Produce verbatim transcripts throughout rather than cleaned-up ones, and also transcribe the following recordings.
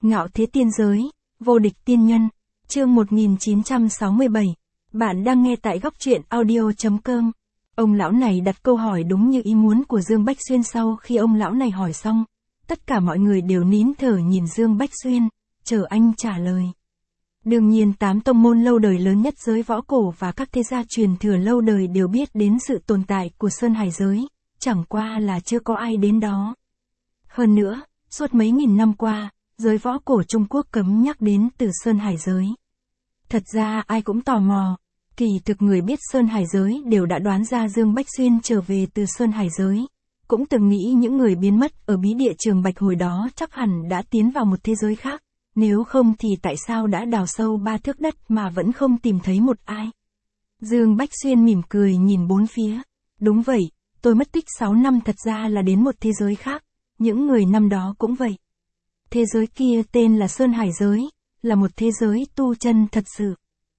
Ngạo thế tiên giới, vô địch tiên nhân, chương một nghìn chín trăm sáu mươi bảy. Bạn đang nghe tại góc truyện audio chấm com. Ông lão này đặt câu hỏi đúng như ý muốn của Dương Bách Xuyên. Sau khi ông lão này hỏi xong, tất cả mọi người đều nín thở nhìn Dương Bách Xuyên, chờ anh trả lời. Đương nhiên tám tông môn lâu đời lớn nhất giới võ cổ và các thế gia truyền thừa lâu đời đều biết đến sự tồn tại của Sơn Hải giới, chẳng qua là chưa có ai đến đó. Hơn nữa, suốt mấy nghìn năm qua, giới võ cổ Trung Quốc cấm nhắc đến từ Sơn Hải giới. Thật ra ai cũng tò mò, kỳ thực người biết Sơn Hải giới đều đã đoán ra Dương Bách Xuyên trở về từ Sơn Hải giới, cũng từng nghĩ những người biến mất ở bí địa Trường Bạch hồi đó chắc hẳn đã tiến vào một thế giới khác, nếu không thì tại sao đã đào sâu ba thước đất mà vẫn không tìm thấy một ai. Dương Bách Xuyên mỉm cười nhìn bốn phía, đúng vậy, tôi mất tích sáu năm thật ra là đến một thế giới khác, những người năm đó cũng vậy. Thế giới kia tên là Sơn Hải giới, là một thế giới tu chân thật sự.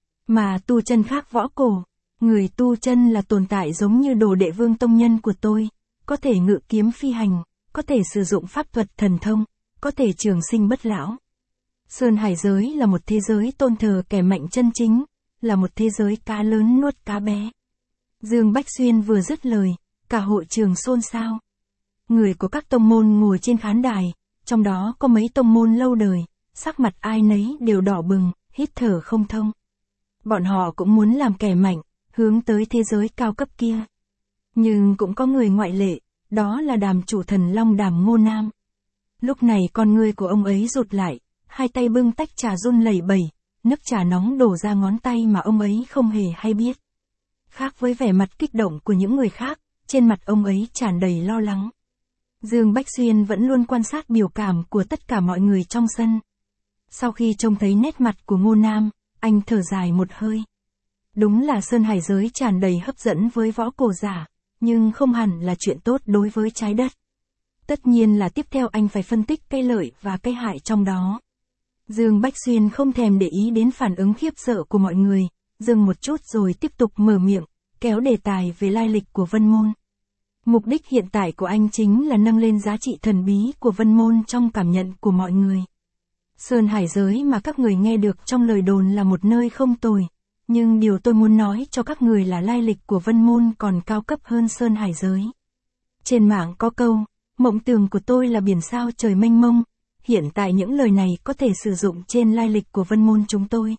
Mà tu chân khác võ cổ, người tu chân là tồn tại giống như Đồ Đệ Vương tông nhân của tôi, có thể ngự kiếm phi hành, có thể sử dụng pháp thuật thần thông, có thể trường sinh bất lão. Sơn Hải giới là một thế giới tôn thờ kẻ mạnh chân chính, là một thế giới cá lớn nuốt cá bé. Dương Bách Xuyên vừa dứt lời, cả hội trường xôn xao. Người của các tông môn ngồi trên khán đài, trong đó có mấy tông môn lâu đời, sắc mặt ai nấy đều đỏ bừng, hít thở không thông. Bọn họ cũng muốn làm kẻ mạnh, hướng tới thế giới cao cấp kia. Nhưng cũng có người ngoại lệ, đó là Đàm chủ thần Long Đàm Ngô Nam. Lúc này con ngươi của ông ấy rụt lại, hai tay bưng tách trà run lẩy bẩy, nước trà nóng đổ ra ngón tay mà ông ấy không hề hay biết. Khác với vẻ mặt kích động của những người khác, trên mặt ông ấy tràn đầy lo lắng. Dương Bách Xuyên vẫn luôn quan sát biểu cảm của tất cả mọi người trong sân. Sau khi trông thấy nét mặt của Ngô Nam, anh thở dài một hơi. Đúng là Sơn Hải giới tràn đầy hấp dẫn với võ cổ giả, nhưng không hẳn là chuyện tốt đối với trái đất. Tất nhiên là tiếp theo anh phải phân tích cái lợi và cái hại trong đó. Dương Bách Xuyên không thèm để ý đến phản ứng khiếp sợ của mọi người, dừng một chút rồi tiếp tục mở miệng, kéo đề tài về lai lịch của Vân Môn. Mục đích hiện tại của anh chính là nâng lên giá trị thần bí của Vân Môn trong cảm nhận của mọi người. Sơn Hải giới mà các người nghe được trong lời đồn là một nơi không tồi, nhưng điều tôi muốn nói cho các người là lai lịch của Vân Môn còn cao cấp hơn Sơn Hải giới. Trên mạng có câu, mộng tưởng của tôi là biển sao trời mênh mông, hiện tại những lời này có thể sử dụng trên lai lịch của Vân Môn chúng tôi.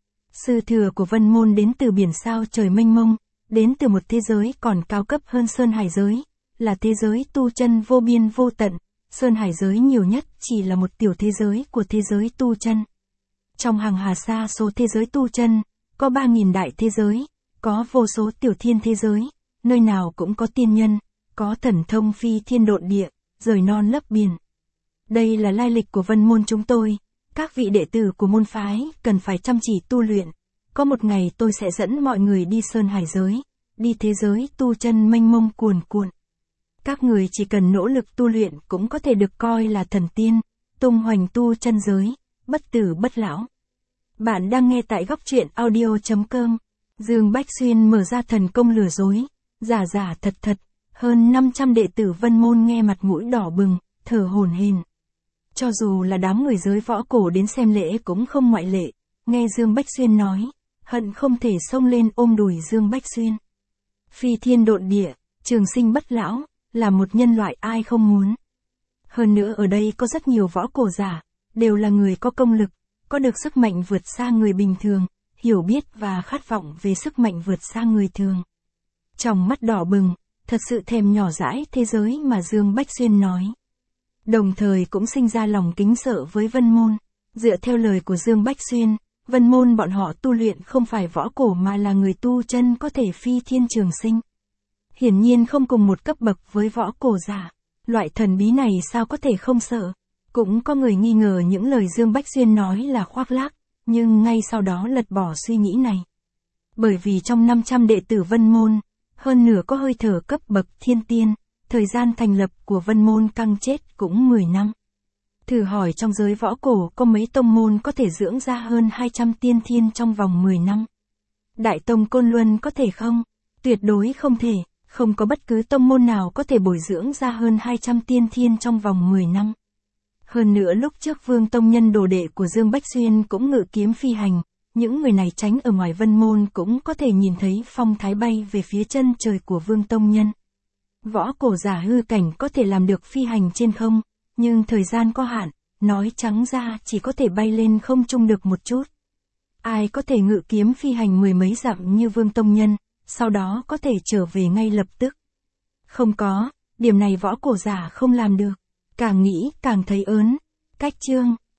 Sư thừa của Vân Môn đến từ biển sao trời mênh mông, đến từ một thế giới còn cao cấp hơn Sơn Hải giới, là thế giới tu chân vô biên vô tận. Sơn Hải giới nhiều nhất chỉ là một tiểu thế giới của thế giới tu chân. Trong hàng hà sa số thế giới tu chân, có ba nghìn đại thế giới, có vô số tiểu thiên thế giới, nơi nào cũng có tiên nhân, có thần thông phi thiên độn địa, rời non lấp biển. Đây là lai lịch của Vân Môn chúng tôi, các vị đệ tử của môn phái cần phải chăm chỉ tu luyện. Có một ngày tôi sẽ dẫn mọi người đi Sơn Hải giới, đi thế giới tu chân mênh mông cuồn cuộn. Các người chỉ cần nỗ lực tu luyện cũng có thể được coi là thần tiên, tung hoành tu chân giới, bất tử bất lão. Bạn đang nghe tại góc truyện audio chấm com. Dương Bách Xuyên mở ra thần công lừa dối, giả giả thật thật, hơn năm trăm đệ tử Vân Môn nghe mặt mũi đỏ bừng, thở hổn hển. Cho dù là đám người giới võ cổ đến xem lễ cũng không ngoại lệ, nghe Dương Bách Xuyên nói, hận không thể xông lên ôm đùi Dương Bách Xuyên. Phi thiên độn địa, trường sinh bất lão, là một nhân loại ai không muốn. Hơn nữa ở đây có rất nhiều võ cổ giả, đều là người có công lực, có được sức mạnh vượt xa người bình thường, hiểu biết và khát vọng về sức mạnh vượt xa người thường. Trong mắt đỏ bừng, thật sự thèm nhỏ dãi thế giới mà Dương Bách Xuyên nói. Đồng thời cũng sinh ra lòng kính sợ với Vân Môn. Dựa theo lời của Dương Bách Xuyên, Vân Môn bọn họ tu luyện không phải võ cổ mà là người tu chân có thể phi thiên trường sinh. Hiển nhiên không cùng một cấp bậc với võ cổ giả. Loại thần bí này sao có thể không sợ? Cũng có người nghi ngờ những lời Dương Bách Xuyên nói là khoác lác, nhưng ngay sau đó lật bỏ suy nghĩ này. Bởi vì trong năm trăm đệ tử Vân Môn, hơn nửa có hơi thở cấp bậc thiên tiên, thời gian thành lập của Vân Môn căng chết cũng mười năm. Thử hỏi trong giới võ cổ có mấy tông môn có thể dưỡng ra hơn hai trăm tiên thiên trong vòng mười năm? Đại tông Côn Luân có thể không? Tuyệt đối không thể. Không có bất cứ tông môn nào có thể bồi dưỡng ra hơn hai trăm tiên thiên trong vòng mười năm. Hơn nữa lúc trước Vương Tông Nhân đồ đệ của Dương Bách Xuyên cũng ngự kiếm phi hành, những người này tránh ở ngoài Vân Môn cũng có thể nhìn thấy phong thái bay về phía chân trời của Vương Tông Nhân. Võ cổ giả hư cảnh có thể làm được phi hành trên không, nhưng thời gian có hạn, nói trắng ra chỉ có thể bay lên không trung được một chút. Ai có thể ngự kiếm phi hành mười mấy dặm như Vương Tông Nhân, sau đó có thể trở về ngay lập tức? Không có, điểm này võ cổ giả không làm được. Càng nghĩ càng thấy ớn. Cách chương